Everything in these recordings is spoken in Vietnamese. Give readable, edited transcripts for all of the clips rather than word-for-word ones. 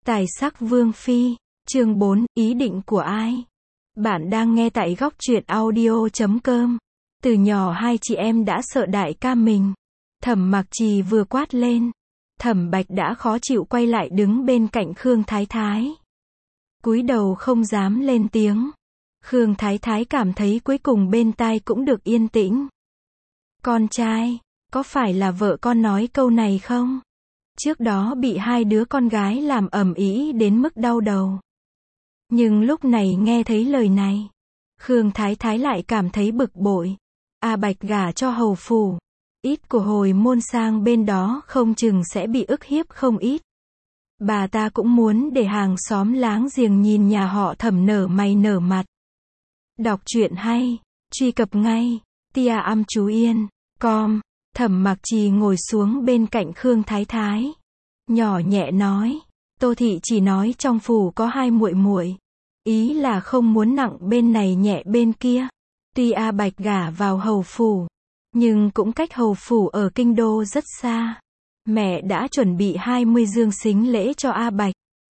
Tài sắc vương phi, chương 4, ý định của ai? Bạn đang nghe tại góc truyện audio.com. Từ nhỏ hai chị em đã sợ đại ca mình. Thẩm Mặc Trì vừa quát lên. Thẩm Bạch đã khó chịu quay lại đứng bên cạnh Khương Thái Thái. Cúi đầu không dám lên tiếng. Khương Thái Thái cảm thấy cuối cùng bên tai cũng được yên tĩnh. Con trai, có phải là vợ con nói câu này không? Trước đó bị hai đứa con gái làm ầm ĩ đến mức đau đầu. Nhưng lúc này nghe thấy lời này, Khương Thái Thái lại cảm thấy bực bội. A Bạch gả cho hầu phủ, ít của hồi môn sang bên đó không chừng sẽ bị ức hiếp không ít. Bà ta cũng muốn để hàng xóm láng giềng nhìn nhà họ Thẩm nở mày nở mặt. Đọc truyện hay, truy cập ngay, tiaamchuyen.com. Thẩm Mặc Trì ngồi xuống bên cạnh Khương Thái Thái, nhỏ nhẹ nói, Tô thị chỉ nói trong phủ có hai muội muội, ý là không muốn nặng bên này nhẹ bên kia. Tuy A Bạch gả vào hầu phủ, nhưng cũng cách hầu phủ ở kinh đô rất xa. Mẹ đã chuẩn bị 20 dương sính lễ cho A Bạch.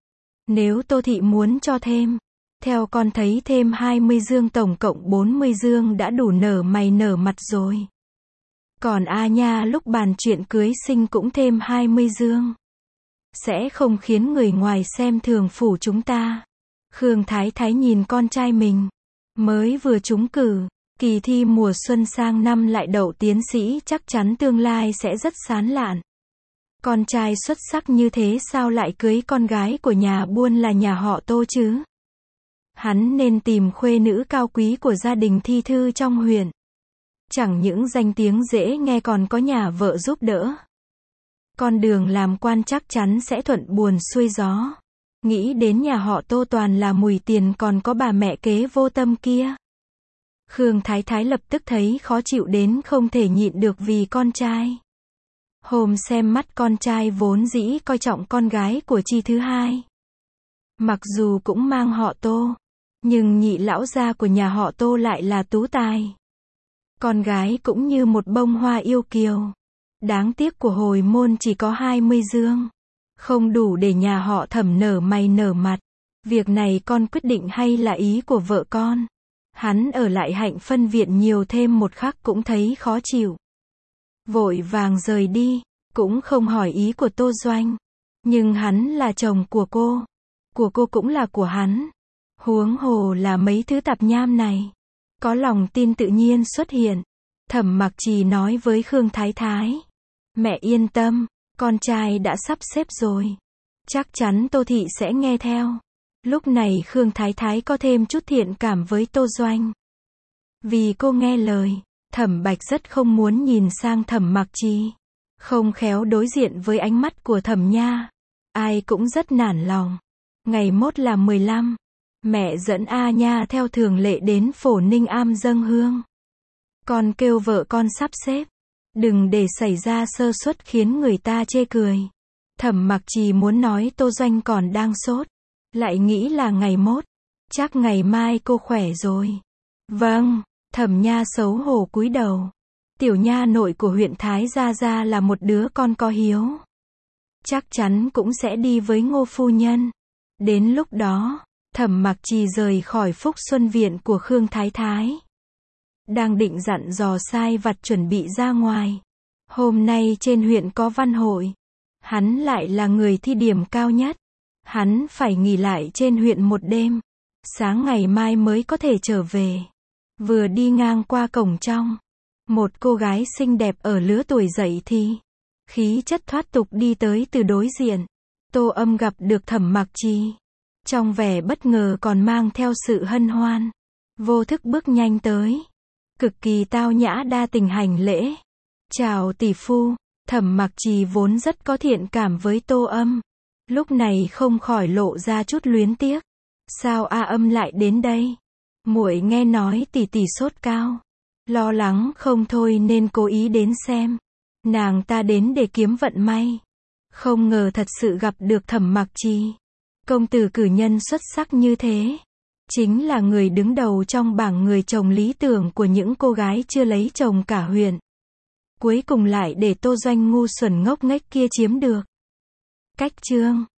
Nếu Tô thị muốn cho thêm, theo con thấy thêm 20 dương tổng cộng 40 dương đã đủ nở mày nở mặt rồi. Còn A Nha lúc bàn chuyện cưới sinh cũng thêm 20 dương. Sẽ không khiến người ngoài xem thường phủ chúng ta. Khương Thái Thái nhìn con trai mình. Mới vừa trúng cử, kỳ thi mùa xuân sang năm lại đậu tiến sĩ, chắc chắn tương lai sẽ rất sáng lạn. Con trai xuất sắc như thế sao lại cưới con gái của nhà buôn là nhà họ Tô chứ? Hắn nên tìm khuê nữ cao quý của gia đình thi thư trong huyện. Chẳng những danh tiếng dễ nghe còn có nhà vợ giúp đỡ. Con đường làm quan chắc chắn sẽ thuận buồm xuôi gió. Nghĩ đến nhà họ Tô toàn là mùi tiền còn có bà mẹ kế vô tâm kia. Khương Thái Thái lập tức thấy khó chịu đến không thể nhịn được vì con trai. Hôm xem mắt con trai vốn dĩ coi trọng con gái của chi thứ hai. Mặc dù cũng mang họ Tô, nhưng nhị lão gia của nhà họ Tô lại là tú tài. Con gái cũng như một bông hoa yêu kiều. Đáng tiếc của hồi môn chỉ có 20 dương. Không đủ để nhà họ Thẩm nở mày nở mặt. Việc này con quyết định hay là ý của vợ con? Hắn ở lại Hạnh Phân viện nhiều thêm một khắc cũng thấy khó chịu. Vội vàng rời đi, cũng không hỏi ý của Tô Doanh. Nhưng hắn là chồng của cô cũng là của hắn. Huống hồ là mấy thứ tạp nham này. Có lòng tin tự nhiên xuất hiện. Thẩm Mặc Trì nói với Khương Thái Thái. Mẹ yên tâm, con trai đã sắp xếp rồi. Chắc chắn Tô thị sẽ nghe theo. Lúc này Khương Thái Thái có thêm chút thiện cảm với Tô Doanh. Vì cô nghe lời, Thẩm Bạch rất không muốn nhìn sang Thẩm Mặc Trì. Không khéo đối diện với ánh mắt của Thẩm Nha. Ai cũng rất nản lòng. Ngày mốt là 15. Mẹ dẫn A Nha theo thường lệ đến Phổ Ninh Am dâng hương. Con kêu vợ con sắp xếp. Đừng để xảy ra sơ suất khiến người ta chê cười. Thẩm Mặc Trì muốn nói Tô Doanh còn đang sốt. Lại nghĩ là ngày mốt. Chắc ngày mai cô khỏe rồi. Vâng, Thẩm Nha xấu hổ cúi đầu. Tiểu nha nội của huyện Thái Gia Gia là một đứa con có hiếu. Chắc chắn cũng sẽ đi với Ngô phu nhân. Đến lúc đó, Thẩm Mặc Trì rời khỏi Phúc Xuân viện của Khương Thái Thái. Đang định dặn dò sai vặt chuẩn bị ra ngoài. Hôm nay trên huyện có văn hội. Hắn lại là người thi điểm cao nhất. Hắn phải nghỉ lại trên huyện một đêm. Sáng ngày mai mới có thể trở về. Vừa đi ngang qua cổng trong. Một cô gái xinh đẹp ở lứa tuổi dậy thì. Khí chất thoát tục đi tới từ đối diện. Tô Âm gặp được Thẩm Mặc Trì. Trong vẻ bất ngờ còn mang theo sự hân hoan. Vô thức bước nhanh tới. Cực kỳ tao nhã đa tình hành lễ. Chào tỷ phu. Thẩm Mặc Trì vốn rất có thiện cảm với Tô Âm. Lúc này không khỏi lộ ra chút luyến tiếc. Sao A Âm lại đến đây? Muội nghe nói tỷ tỷ sốt cao. Lo lắng không thôi nên cố ý đến xem. Nàng ta đến để kiếm vận may. Không ngờ thật sự gặp được Thẩm Mặc Trì. Công tử cử nhân xuất sắc như thế. Chính là người đứng đầu trong bảng người chồng lý tưởng của những cô gái chưa lấy chồng cả huyện. Cuối cùng lại để Tô Doanh ngu xuẩn ngốc nghếch kia chiếm được. Cách chương